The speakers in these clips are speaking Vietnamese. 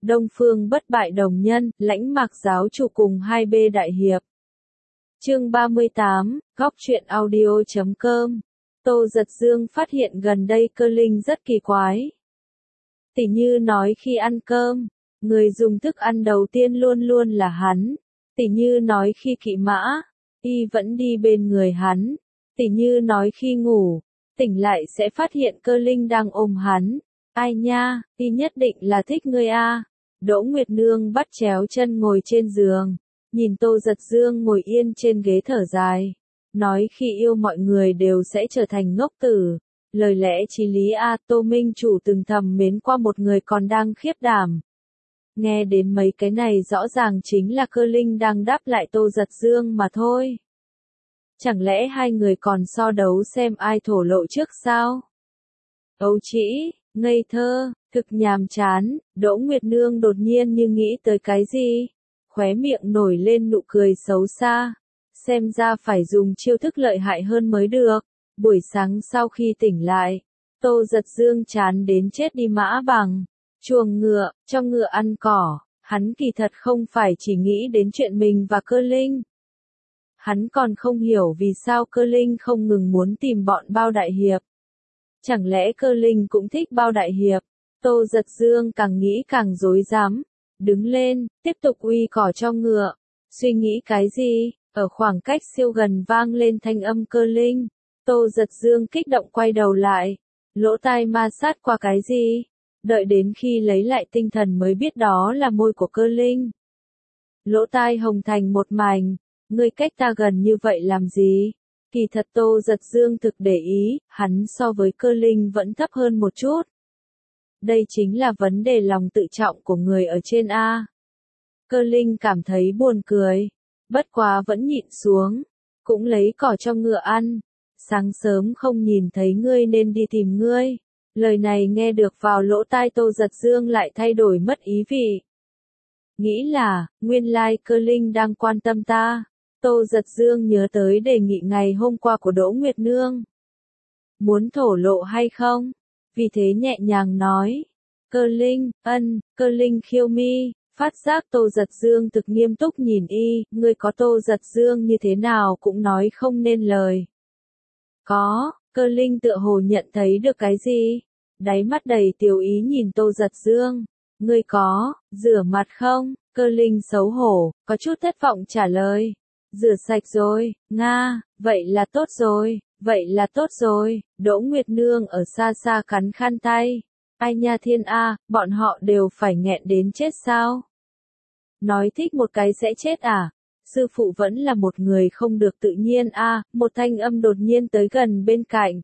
Đông Phương bất bại đồng nhân, Lãnh Mạc giáo chủ cùng 2B đại hiệp. Chương 38, góc truyện audio.com. Tô Giật Dương phát hiện gần đây Cơ Linh rất kỳ quái. Tỉ như nói khi ăn cơm, người dùng thức ăn đầu tiên luôn luôn là hắn. Tỉ như nói khi kỵ mã, y vẫn đi bên người hắn. Tỉ như nói khi ngủ, tỉnh lại sẽ phát hiện Cơ Linh đang ôm hắn. Ai nha, y nhất định là thích ngươi a. Đỗ Nguyệt Nương bắt chéo chân ngồi trên giường, nhìn Tô Giật Dương ngồi yên trên ghế thở dài, nói khi yêu mọi người đều sẽ trở thành ngốc tử. Lời lẽ chí lý a. Tô Minh Chủ từng thầm mến qua một người còn đang khiếp đảm. Nghe đến mấy cái này rõ ràng chính là Cơ Linh đang đáp lại Tô Giật Dương mà thôi. Chẳng lẽ hai người còn so đấu xem ai thổ lộ trước sao? Ấu trĩ, ngây thơ, thực nhàm chán. Đỗ Nguyệt Nương đột nhiên như nghĩ tới cái gì, khóe miệng nổi lên nụ cười xấu xa. Xem ra phải dùng chiêu thức lợi hại hơn mới được. Buổi sáng sau khi tỉnh lại, Tô Giật Dương chán đến chết đi mã bằng chuồng ngựa, cho ngựa ăn cỏ. Hắn kỳ thật không phải chỉ nghĩ đến chuyện mình và Cơ Linh. Hắn còn không hiểu vì sao Cơ Linh không ngừng muốn tìm bọn Bao đại hiệp. Chẳng lẽ Cơ Linh cũng thích Bao đại hiệp? Tô Giật Dương càng nghĩ càng rối rắm, đứng lên, tiếp tục uy cỏ cho ngựa. Suy nghĩ cái gì? Ở khoảng cách siêu gần vang lên thanh âm Cơ Linh. Tô Giật Dương kích động quay đầu lại, lỗ tai ma sát qua cái gì? Đợi đến khi lấy lại tinh thần mới biết đó là môi của Cơ Linh. Lỗ tai hồng thành một mảnh, ngươi cách ta gần như vậy làm gì? Kỳ thật Tô Giật Dương thực để ý, hắn so với Cơ Linh vẫn thấp hơn một chút. Đây chính là vấn đề lòng tự trọng của người ở trên A. Cơ Linh cảm thấy buồn cười, bất quá vẫn nhịn xuống, cũng lấy cỏ cho ngựa ăn. Sáng sớm không nhìn thấy ngươi nên đi tìm ngươi. Lời này nghe được vào lỗ tai Tô Giật Dương lại thay đổi mất ý vị. Nghĩ là, nguyên lai Cơ Linh đang quan tâm ta. Tô Giật Dương nhớ tới đề nghị ngày hôm qua của Đỗ Nguyệt Nương. Muốn thổ lộ hay không? Vì thế nhẹ nhàng nói. Cơ Linh, Cơ Linh khiêu mi, phát giác Tô Giật Dương thực nghiêm túc nhìn y, ngươi có Tô Giật Dương như thế nào cũng nói không nên lời. Có, Cơ Linh tựa hồ nhận thấy được cái gì? Đáy mắt đầy tiểu ý nhìn Tô Giật Dương. Ngươi có, rửa mặt không? Cơ Linh xấu hổ, có chút thất vọng trả lời. Rửa sạch rồi, Nga, vậy là tốt rồi, vậy là tốt rồi. Đỗ Nguyệt Nương ở xa xa cắn khăn tay. Ai nha thiên a, bọn họ đều phải nghẹn đến chết sao? Nói thích một cái sẽ chết à? Sư phụ vẫn là một người không được tự nhiên a. Một thanh âm đột nhiên tới gần bên cạnh.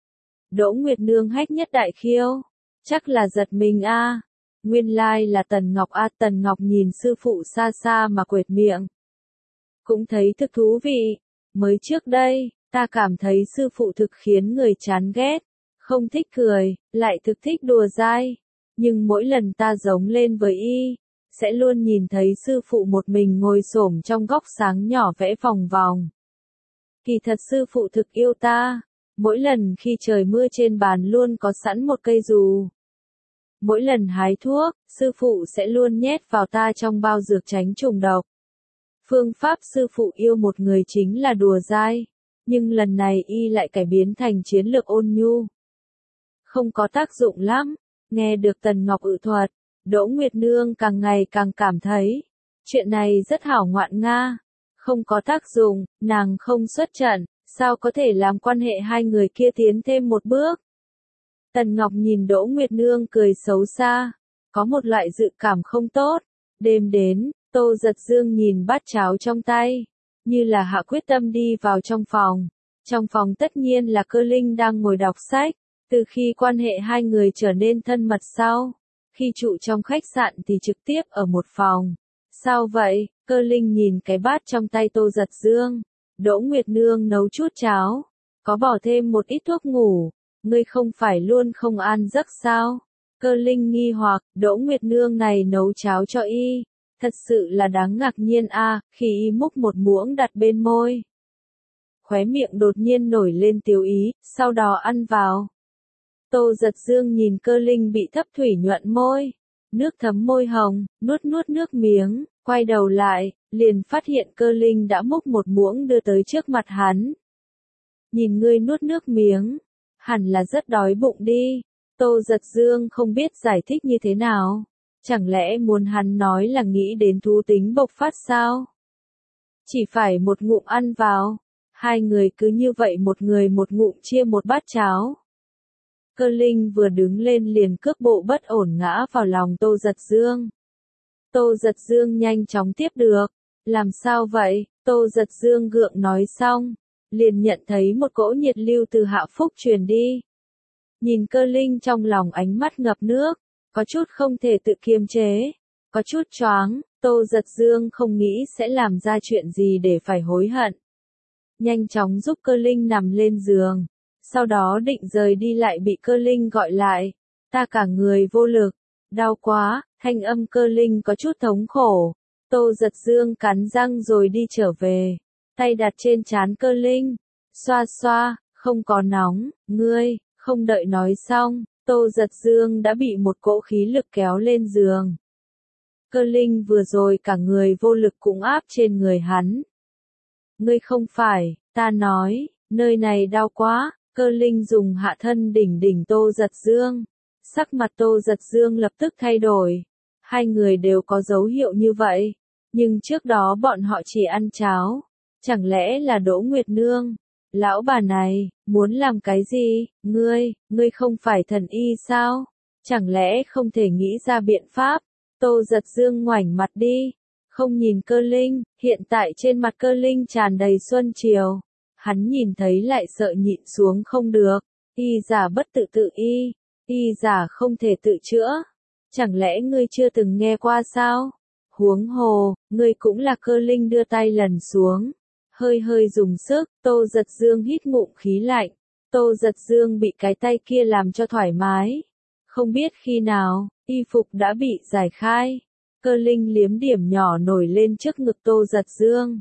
Đỗ Nguyệt Nương hét nhất đại khiêu, chắc là giật mình a. Nguyên lai là Tần Ngọc a. Tần Ngọc nhìn sư phụ xa xa mà quệt miệng. Cũng thấy thực thú vị. Mới trước đây, ta cảm thấy sư phụ thực khiến người chán ghét, không thích cười, lại thực thích đùa dai. Nhưng mỗi lần ta giống lên với y, sẽ luôn nhìn thấy sư phụ một mình ngồi xổm trong góc sáng nhỏ vẽ vòng vòng. Kỳ thật sư phụ thực yêu ta. Mỗi lần khi trời mưa trên bàn luôn có sẵn một cây dù. Mỗi lần hái thuốc, sư phụ sẽ luôn nhét vào ta trong bao dược tránh trùng độc. Phương pháp sư phụ yêu một người chính là đùa dai, nhưng lần này y lại cải biến thành chiến lược ôn nhu. Không có tác dụng lắm. Nghe được Tần Ngọc ự thuật, Đỗ Nguyệt Nương càng ngày càng cảm thấy, chuyện này rất hảo ngoạn nga. Không có tác dụng, nàng không xuất trận, sao có thể làm quan hệ hai người kia tiến thêm một bước? Tần Ngọc nhìn Đỗ Nguyệt Nương cười xấu xa, có một loại dự cảm không tốt. Đêm đến, Tô Giật Dương nhìn bát cháo trong tay, như là hạ quyết tâm đi vào trong phòng. Trong phòng tất nhiên là Cơ Linh đang ngồi đọc sách. Từ khi quan hệ hai người trở nên thân mật sau, khi trụ trong khách sạn thì trực tiếp ở một phòng. Sao vậy? Cơ Linh nhìn cái bát trong tay Tô Giật Dương. Đỗ Nguyệt Nương nấu chút cháo, có bỏ thêm một ít thuốc ngủ. Ngươi không phải luôn không ăn giấc sao? Cơ Linh nghi hoặc, Đỗ Nguyệt Nương này nấu cháo cho y. Thật sự là đáng ngạc nhiên a. Khi y múc một muỗng đặt bên môi. Khóe miệng đột nhiên nổi lên tiểu ý, sau đó ăn vào. Tô Giật Dương nhìn Cơ Linh bị thấp thủy nhuận môi. nước thấm môi hồng, nuốt nuốt nước miếng, quay đầu lại, liền phát hiện Cơ Linh đã múc một muỗng đưa tới trước mặt hắn. Nhìn ngươi nuốt nước miếng, hẳn là rất đói bụng đi. Tô Giật Dương không biết giải thích như thế nào. Chẳng lẽ muốn hắn nói là nghĩ đến thú tính bộc phát sao? Chỉ phải một ngụm ăn vào. Hai người cứ như vậy một người một ngụm chia một bát cháo. Cơ Linh vừa đứng lên liền cước bộ bất ổn ngã vào lòng Tô Giật Dương. Tô Giật Dương nhanh chóng tiếp được. Làm sao vậy? Tô Giật Dương gượng nói xong, liền nhận thấy một cỗ nhiệt lưu từ hạ phúc truyền đi. Nhìn Cơ Linh trong lòng ánh mắt ngập nước, có chút không thể tự kiềm chế, có chút choáng, Tô Giật Dương không nghĩ sẽ làm ra chuyện gì để phải hối hận. Nhanh chóng giúp Cơ Linh nằm lên giường, sau đó định rời đi lại bị Cơ Linh gọi lại. Ta cả người vô lực, đau quá, thanh âm Cơ Linh có chút thống khổ. Tô Giật Dương cắn răng rồi đi trở về, tay đặt trên trán Cơ Linh, xoa xoa, không có nóng, ngươi, không đợi nói xong, Tô Giật Dương đã bị một cỗ khí lực kéo lên giường. Cơ Linh vừa rồi cả người vô lực cũng áp trên người hắn. Ngươi không phải, ta nói, nơi này đau quá, Cơ Linh dùng hạ thân đỉnh Tô Giật Dương. Sắc mặt Tô Giật Dương lập tức thay đổi. Hai người đều có dấu hiệu như vậy, nhưng trước đó bọn họ chỉ ăn cháo. Chẳng lẽ là Đỗ Nguyệt Nương? Lão bà này, muốn làm cái gì? Ngươi không phải thần y sao? Chẳng lẽ không thể nghĩ ra biện pháp? Tô Giật Dương ngoảnh mặt đi, không nhìn Cơ Linh, hiện tại trên mặt Cơ Linh tràn đầy xuân chiều. Hắn nhìn thấy lại sợ nhịn xuống không được, y giả bất tự tự y giả không thể tự chữa. Chẳng lẽ ngươi chưa từng nghe qua sao? Huống hồ, ngươi cũng là Cơ Linh đưa tay lần xuống. Hơi dùng sức, Tô Giật Dương hít ngụm khí lạnh. Tô Giật Dương bị cái tay kia làm cho thoải mái. Không biết khi nào, y phục đã bị giải khai. Cơ Linh liếm điểm nhỏ nổi lên trước ngực Tô Giật Dương.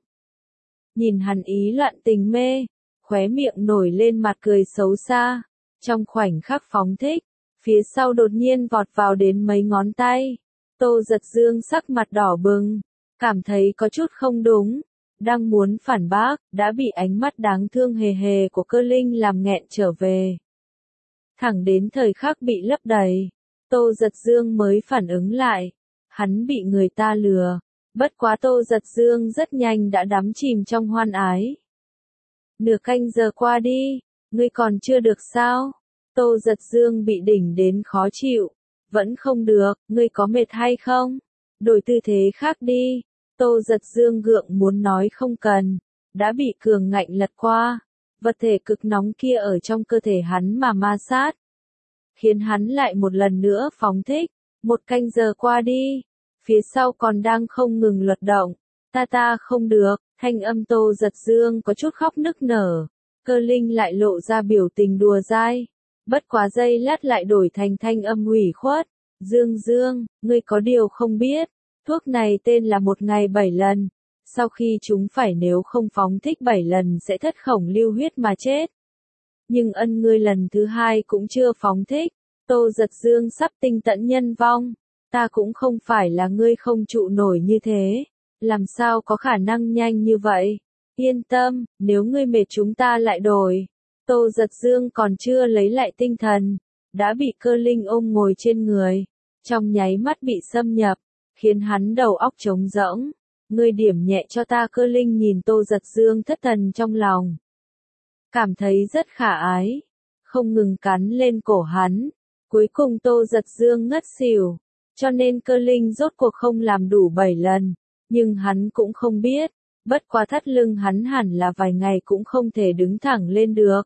Nhìn hắn ý loạn tình mê, khóe miệng nổi lên mặt cười xấu xa. Trong khoảnh khắc phóng thích, phía sau đột nhiên vọt vào đến mấy ngón tay. Tô Giật Dương sắc mặt đỏ bừng, cảm thấy có chút không đúng. Đang muốn phản bác, đã bị ánh mắt đáng thương hề hề của Cơ Linh làm nghẹn trở về. Thẳng đến thời khắc bị lấp đầy, Tô Giật Dương mới phản ứng lại. Hắn bị người ta lừa. Bất quá Tô Giật Dương rất nhanh đã đắm chìm trong hoan ái. Nửa canh giờ qua đi, ngươi còn chưa được sao? Tô Giật Dương bị đỉnh đến khó chịu. Vẫn không được, ngươi có mệt hay không? Đổi tư thế khác đi. Tô Giật Dương gượng muốn nói không cần, đã bị cường ngạnh lật qua. Vật thể cực nóng kia ở trong cơ thể hắn mà ma sát, khiến hắn lại một lần nữa phóng thích. Một canh giờ qua đi, phía sau còn đang không ngừng luật động. Ta không được, thanh âm Tô Giật Dương có chút khóc nức nở. Cơ Linh lại lộ ra biểu tình đùa dai. Bất quá giây lát lại đổi thành thanh âm ủy khuất. Dương, ngươi có điều không biết. Thuốc này tên là 1 ngày 7 lần. Sau khi chúng phải nếu không phóng thích 7 lần sẽ thất khổng lưu huyết mà chết. Nhưng ân ngươi lần thứ 2 cũng chưa phóng thích. Tô Giật Dương sắp tinh tận nhân vong. Ta cũng không phải là ngươi không trụ nổi như thế. Làm sao có khả năng nhanh như vậy? Yên tâm, nếu ngươi mệt chúng ta lại đổi. Tô Giật Dương còn chưa lấy lại tinh thần, đã bị Cơ Linh ôm ngồi trên người. Trong nháy mắt bị xâm nhập, khiến hắn đầu óc trống rỗng. Ngươi điểm nhẹ cho ta. Cơ Linh nhìn Tô Giật Dương thất thần trong lòng, cảm thấy rất khả ái, không ngừng cắn lên cổ hắn. Cuối cùng Tô Giật Dương ngất xỉu, cho nên Cơ Linh rốt cuộc không làm đủ 7 lần, nhưng hắn cũng không biết, bất quá thắt lưng hắn hẳn là vài ngày cũng không thể đứng thẳng lên được.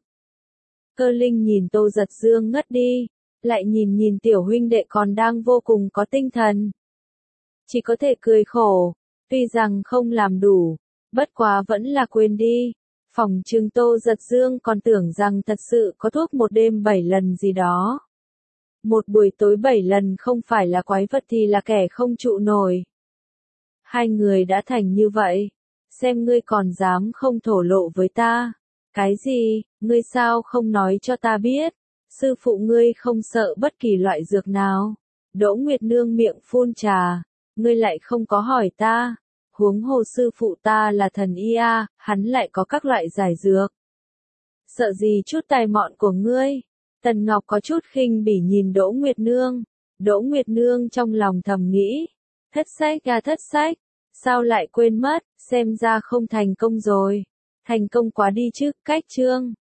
Cơ Linh nhìn Tô Giật Dương ngất đi, lại nhìn tiểu huynh đệ còn đang vô cùng có tinh thần. Chỉ có thể cười khổ, tuy rằng không làm đủ, bất quá vẫn là quên đi. Phòng trừng Tô Giật Dương còn tưởng rằng thật sự có thuốc 1 đêm 7 lần gì đó. Một buổi tối 7 lần không phải là quái vật thì là kẻ không trụ nổi. Hai người đã thành như vậy, xem ngươi còn dám không thổ lộ với ta. Cái gì, ngươi sao không nói cho ta biết? Sư phụ ngươi không sợ bất kỳ loại dược nào. Đỗ Nguyệt Nương miệng phun trà, ngươi lại không có hỏi ta, huống hồ sư phụ ta là thần y a, hắn lại có các loại giải dược. Sợ gì chút tài mọn của ngươi? Tần Ngọc có chút khinh bỉ nhìn Đỗ Nguyệt Nương. Đỗ Nguyệt Nương trong lòng thầm nghĩ, thất sách, sao lại quên mất, xem ra không thành công rồi. Thành công quá đi chứ, cách chương.